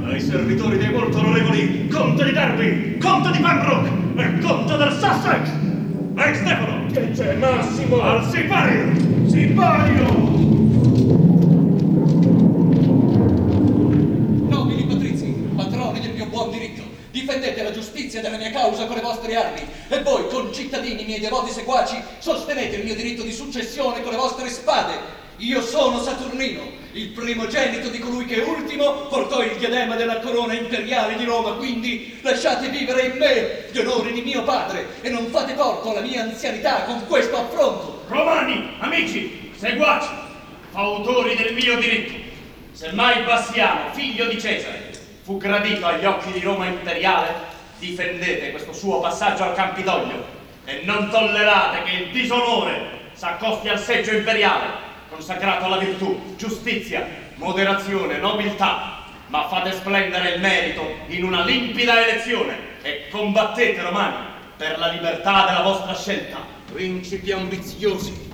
ai servitori dei molto onorevoli Conte di Derby, Conte di Pembroke e Conte del Sussex. Ex Stefano! Che c'è, Massimo? Al sipario! Sipario! Nobili patrizi, patroni del mio buon diritto, difendete la giustizia della mia causa con le vostre armi, e voi, concittadini miei devoti seguaci, sostenete il mio diritto di successione con le vostre spade. Io sono Saturnino, il primogenito di colui che ultimo portò il diadema della corona imperiale di Roma, quindi lasciate vivere in me gli onori di mio padre e non fate torto alla mia anzianità con questo affronto. Romani, amici, seguaci, fautori del mio diritto, se mai Bassiano, figlio di Cesare, fu gradito agli occhi di Roma imperiale, difendete questo suo passaggio al Campidoglio e non tollerate che il disonore s'accosti al seggio imperiale, consacrato alla virtù, giustizia, moderazione, nobiltà, ma fate splendere il merito in una limpida elezione e combattete, romani, per la libertà della vostra scelta. Principi ambiziosi,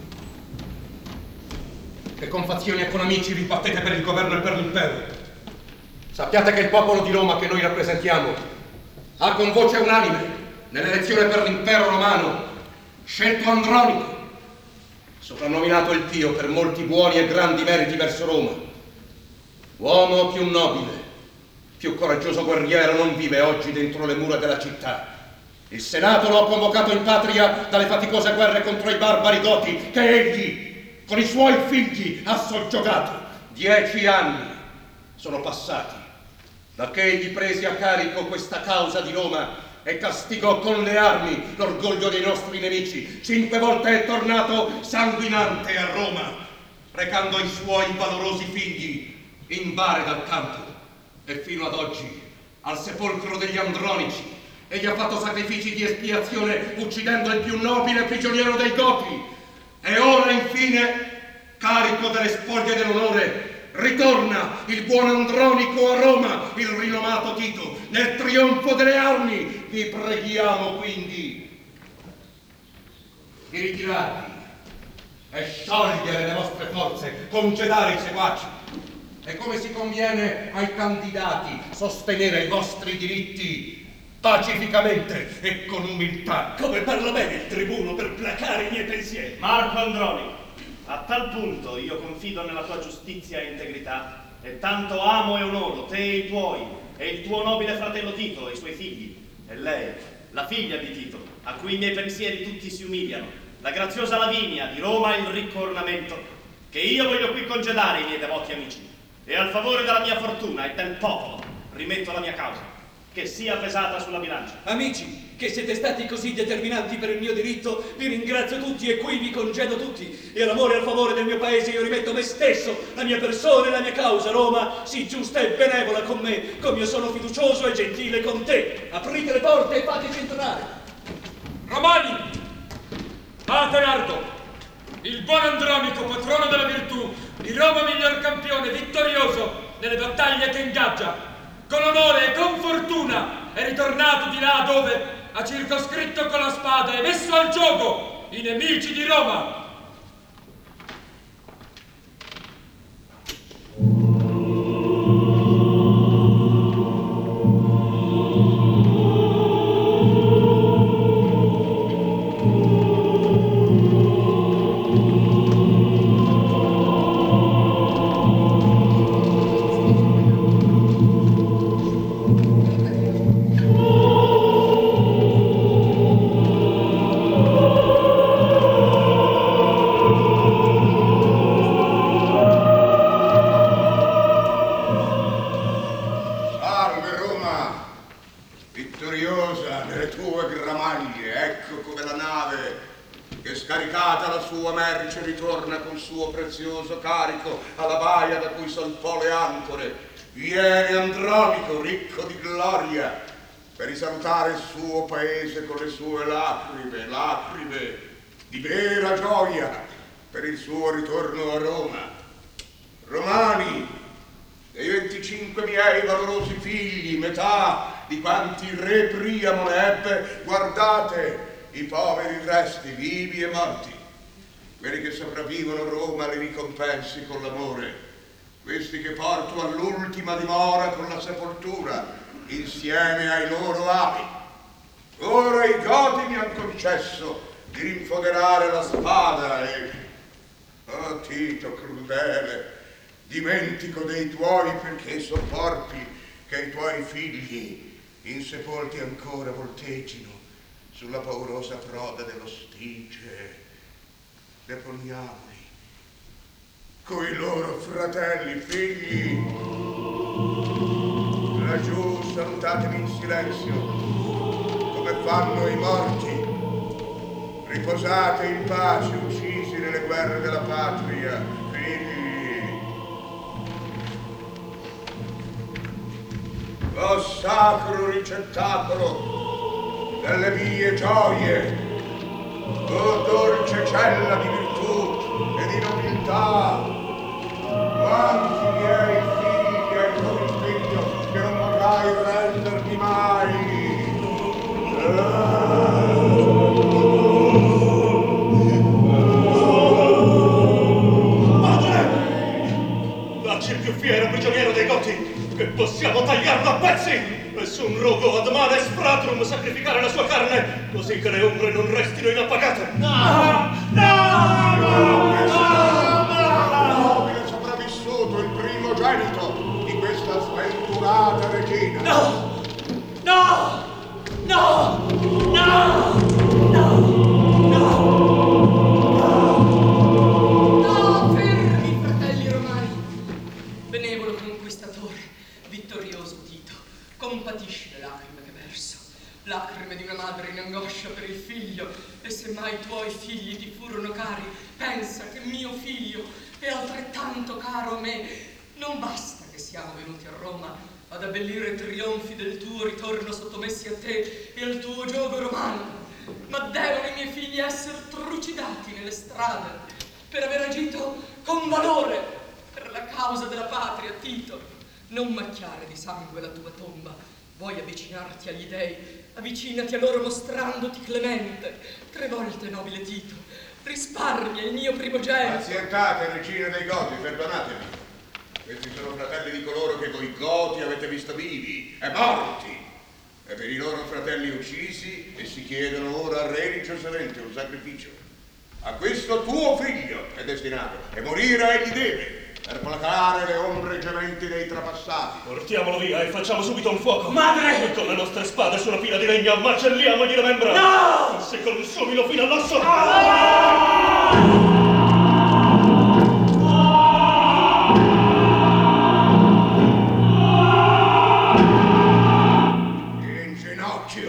che con fazioni e con amici vi battete per il governo e per l'impero, sappiate che il popolo di Roma che noi rappresentiamo ha con voce unanime nell'elezione per l'impero romano scelto Andronico, soprannominato il Pio per molti buoni e grandi meriti verso Roma. Uomo più nobile, più coraggioso guerriero non vive oggi dentro le mura della città. Il Senato lo ha convocato in patria dalle faticose guerre contro i barbari goti che egli, con i suoi figli, ha soggiogato. 10 anni sono passati da che egli prese a carico questa causa di Roma e castigò con le armi l'orgoglio dei nostri nemici. 5 volte è tornato sanguinante a Roma, recando i suoi valorosi figli in bare dal campo. E fino ad oggi, al sepolcro degli Andronici, egli ha fatto sacrifici di espiazione uccidendo il più nobile prigioniero dei Goti. E ora, infine, carico delle spoglie dell'onore, ritorna il buon Andronico a Roma, il rinomato Tito, nel trionfo delle armi. Vi preghiamo quindi di ritirarvi e sciogliere le vostre forze, congedare i seguaci e, come si conviene ai candidati, sostenere i vostri diritti pacificamente e con umiltà. Come parla bene il tribuno per placare i miei pensieri. Marco Andronico, a tal punto io confido nella tua giustizia e integrità, e tanto amo e onoro te e i tuoi, e il tuo nobile fratello Tito e i suoi figli, e lei, la figlia di Tito, a cui i miei pensieri tutti si umiliano, la graziosa Lavinia di Roma il ricco ornamento, che io voglio qui congedare i miei devoti amici, e al favore della mia fortuna e del popolo rimetto la mia causa, che sia pesata sulla bilancia. Amici, che siete stati così determinanti per il mio diritto, vi ringrazio tutti e qui vi congedo tutti. E all'amore e al favore del mio paese io rimetto me stesso, la mia persona e la mia causa. Roma, sii giusta e benevola con me, come io sono fiducioso e gentile con te. Aprite le porte e fateci entrare. Romani, fate largo. Il buon Andronico, patrono della virtù, di Roma miglior campione, vittorioso nelle battaglie che ingaggia, con onore e con fortuna è ritornato di là dove ha circoscritto con la spada e messo al gioco i nemici di Roma. Prezioso carico alla baia da cui salpò le ancore. Viene Andronico, ricco di gloria, per risalutare il suo paese con le sue lacrime, lacrime di vera gioia per il suo ritorno a Roma. Romani, dei 25 miei valorosi figli, metà di quanti il re Priamo ne ebbe, guardate i poveri resti, vivi e morti. Quelli che sopravvivono Roma li ricompensi con l'amore. questi che porto all'ultima dimora con la sepoltura, insieme ai loro avi. Ora i Goti mi han concesso di rinfoderare la spada e... Oh, Tito crudele, dimentico dei tuoi perché sopporti che i tuoi figli insepolti ancora volteggino sulla paurosa proda dello Stige. Deponiamoli coi loro fratelli, figli. Laggiù salutatemi in silenzio, come fanno i morti. Riposate in pace, uccisi nelle guerre della patria, figli. O sacro ricettacolo delle mie gioie, o dolce cella di virtù e di nobiltà, quanti miei figli hai tu il figlio che non vorrai rendermi mai. Dacci il più fiero prigioniero dei Goti, che possiamo tagliarlo a pezzi! Nessun rogo ad mane spratrum sacrificare la sua carne, così che le ombre non restino inappagate! No! Nobile sopravvissuto, il primogenito di questa sventurata regina! No! No! No! No! No! No, fermi, fratelli romani! Benevolo conquistatore, vittorioso Tito, compatisci le lacrime che verso, lacrime di una madre in angoscia per il figlio, e se mai i tuoi figli ti furono cari, pensa che mio figlio è altrettanto caro a me. Non basta che siamo venuti a Roma ad abbellire i trionfi del tuo ritorno sottomessi a te e al tuo giogo romano, ma devono i miei figli essere trucidati nelle strade per aver agito con valore per la causa della patria. Tito, non macchiare di sangue la tua tomba. Vuoi avvicinarti agli dei? Avvicinati a loro mostrandoti clemente. 3 volte, nobile Tito, risparmia il mio primogenito. Azientate, regina dei Goti, perdonatemi. Questi sono fratelli di coloro che voi Goti avete visto vivi e morti. E per i loro fratelli uccisi essi chiedono ora al re religiosamente un sacrificio. A questo tuo figlio è destinato, e morire egli deve, per placare le ombre gementi dei trapassati. Portiamolo via e facciamo subito un fuoco. Madre! E con le nostre spade su una pila di legno macelliamogli le membra. No! Se consumino fino all'osso. In ginocchio.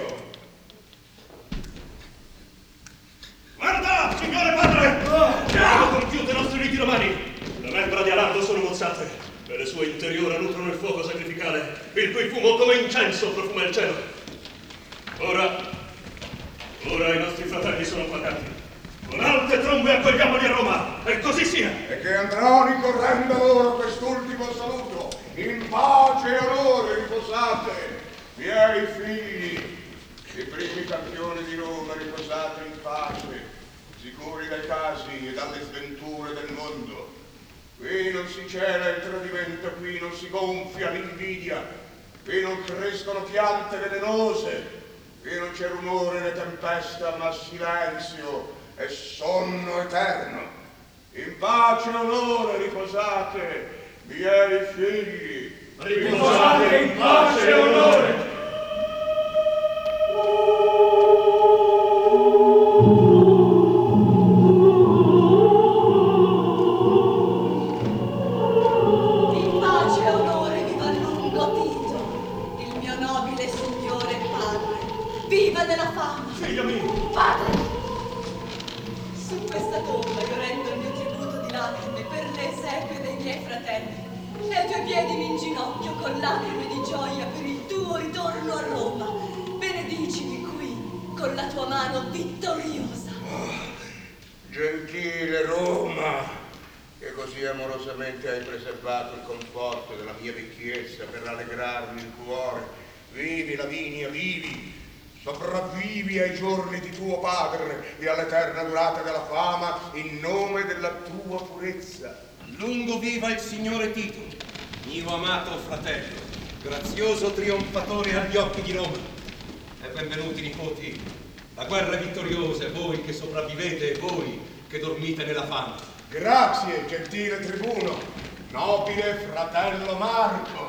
Guarda, signore padre! Abbiamo compiuto i nostri riti romani. Le membra di Alardo sono mozzate, e le sue interiora nutrono il fuoco sacrificale, il cui fumo come incenso profuma il cielo. Ora i nostri fratelli sono placati. Con alte trombe accogliamoli a Roma, e così sia. E che Andronico renda loro quest'ultimo saluto. In pace e onore riposate, miei figli, i primi campioni di Roma, riposate in pace, sicuri dai casi e dalle sventure del mondo. Qui non si cela il tradimento, qui non si gonfia l'invidia, qui non crescono piante velenose, qui non c'è rumore né tempesta, ma silenzio e sonno eterno. In pace e onore riposate, miei figli. Riposate in pace e onore. In pace e onore viva il lungo Tito, il mio nobile signore e padre. Viva della fama! Figlio mio! Padre! Su questa tomba io rendo il mio tributo di lacrime per le esequie dei miei fratelli. E ai tuoi piedi mi inginocchio con lacrime di gioia per il tuo ritorno a Roma. Benedicimi qui con la tua mano vittoriosa. Gentile Roma, che così amorosamente hai preservato il conforto della mia vecchiezza per rallegrarmi il cuore. Vivi, Lavinia, vivi! Sopravvivi ai giorni di tuo padre e all'eterna durata della fama in nome della tua purezza. Lungo viva il signore Tito, mio amato fratello, grazioso trionfatore agli occhi di Roma. E benvenuti, nipoti. La guerra è vittoriosa, e voi che sopravvivete, e voi che dormite nella fame. Grazie, gentile tribuno, nobile fratello Marco.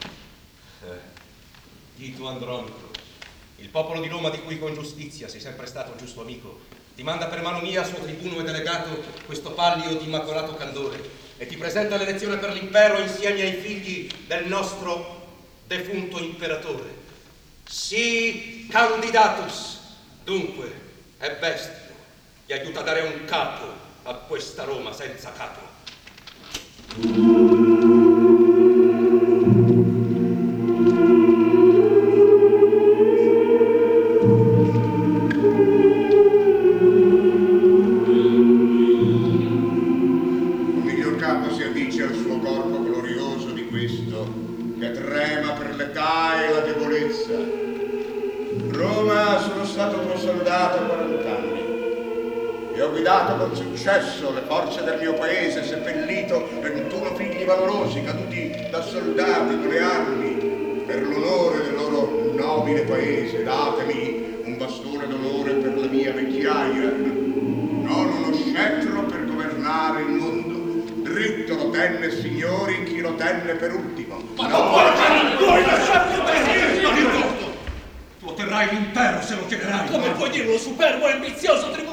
Tito Andronico, il popolo di Roma, di cui con giustizia sei sempre stato giusto amico, ti manda per mano mia, suo tribuno e delegato, questo pallio di immacolato candore e ti presenta l'elezione per l'impero insieme ai figli del nostro defunto imperatore. Sii candidatus, dunque, è bestio, gli aiuta a dare un capo a questa Roma senza capo. Con successo le forze del mio paese, seppellito 21 figli valorosi caduti da soldati con le armi. Per l'onore del loro nobile paese datemi un bastone d'onore per la mia vecchiaia, non uno scettro per governare il mondo. Dritto lo tenne, signori, chi lo tenne per ultimo. Ma non puoi lasciarlo tenere! Tu otterrai l'impero se lo chiederai. Come puoi dirlo, superbo e ambizioso tribuno?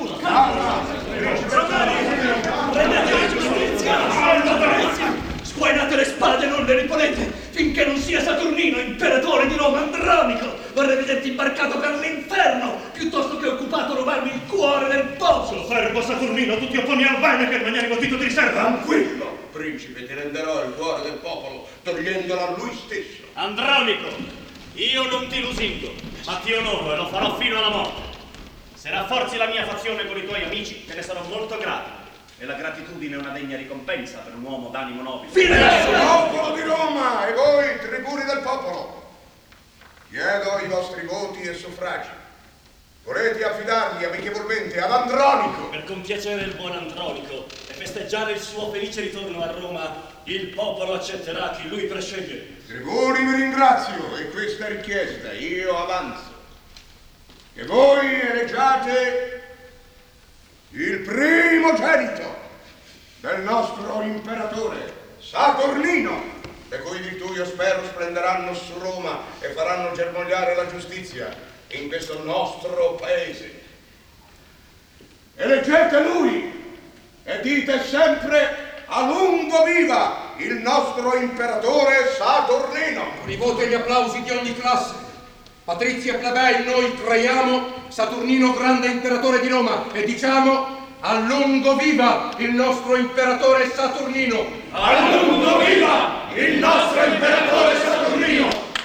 Prendete la giustizia! Sguainate le spade, non le riponete, finché non sia Saturnino, imperatore di Roma, Andronico. Vorrei vederti imbarcato per l'inferno, piuttosto che occupato a rubarmi il cuore del popolo. Fermo, Saturnino, tu ti opponi al bene che il magnanimo Tito ti riserva. Tranquillo, principe, ti renderò il cuore del popolo, togliendolo a lui stesso. Andronico, io non ti lusingo, ma ti onoro e lo farò fino alla morte. Se rafforzi la mia fazione con i tuoi amici, te ne sarò molto grato. E la gratitudine è una degna ricompensa per un uomo d'animo nobile. Popolo di Roma e voi, tribuni del popolo, chiedo i vostri voti e suffragi. Volete affidarli amichevolmente ad Andronico? Per compiacere il buon Andronico e festeggiare il suo felice ritorno a Roma, il popolo accetterà chi lui presceglie. Tribuni, vi ringrazio e questa richiesta io avanzo. Che voi eleggiate il primogenito del nostro imperatore, Saturnino, le cui virtù io spero splenderanno su Roma e faranno germogliare la giustizia in questo nostro paese. Eleggete lui e dite sempre a lungo viva il nostro imperatore Saturnino. Con i voti e gli applausi di ogni classe, patrizi e plebei, noi creiamo Saturnino grande imperatore di Roma e diciamo a lungo viva il nostro imperatore Saturnino! A lungo viva il nostro imperatore Saturnino!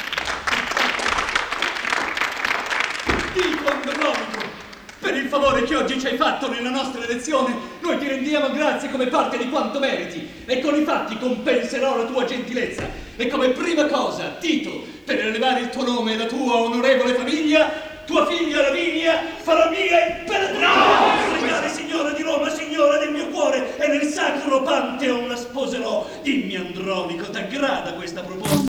Tito Andronico, per il favore che oggi ci hai fatto nella nostra elezione, noi ti rendiamo grazie come parte di quanto meriti e con i fatti compenserò la tua gentilezza. E come prima cosa, Tito, per elevare il tuo nome e la tua onorevole famiglia, tua figlia Lavinia farà mia imperatrice. No! Regnare signora di Roma, signora del mio cuore, e nel sacro Pantheon la sposerò. Dimmi, Andronico, t'aggrada questa proposta?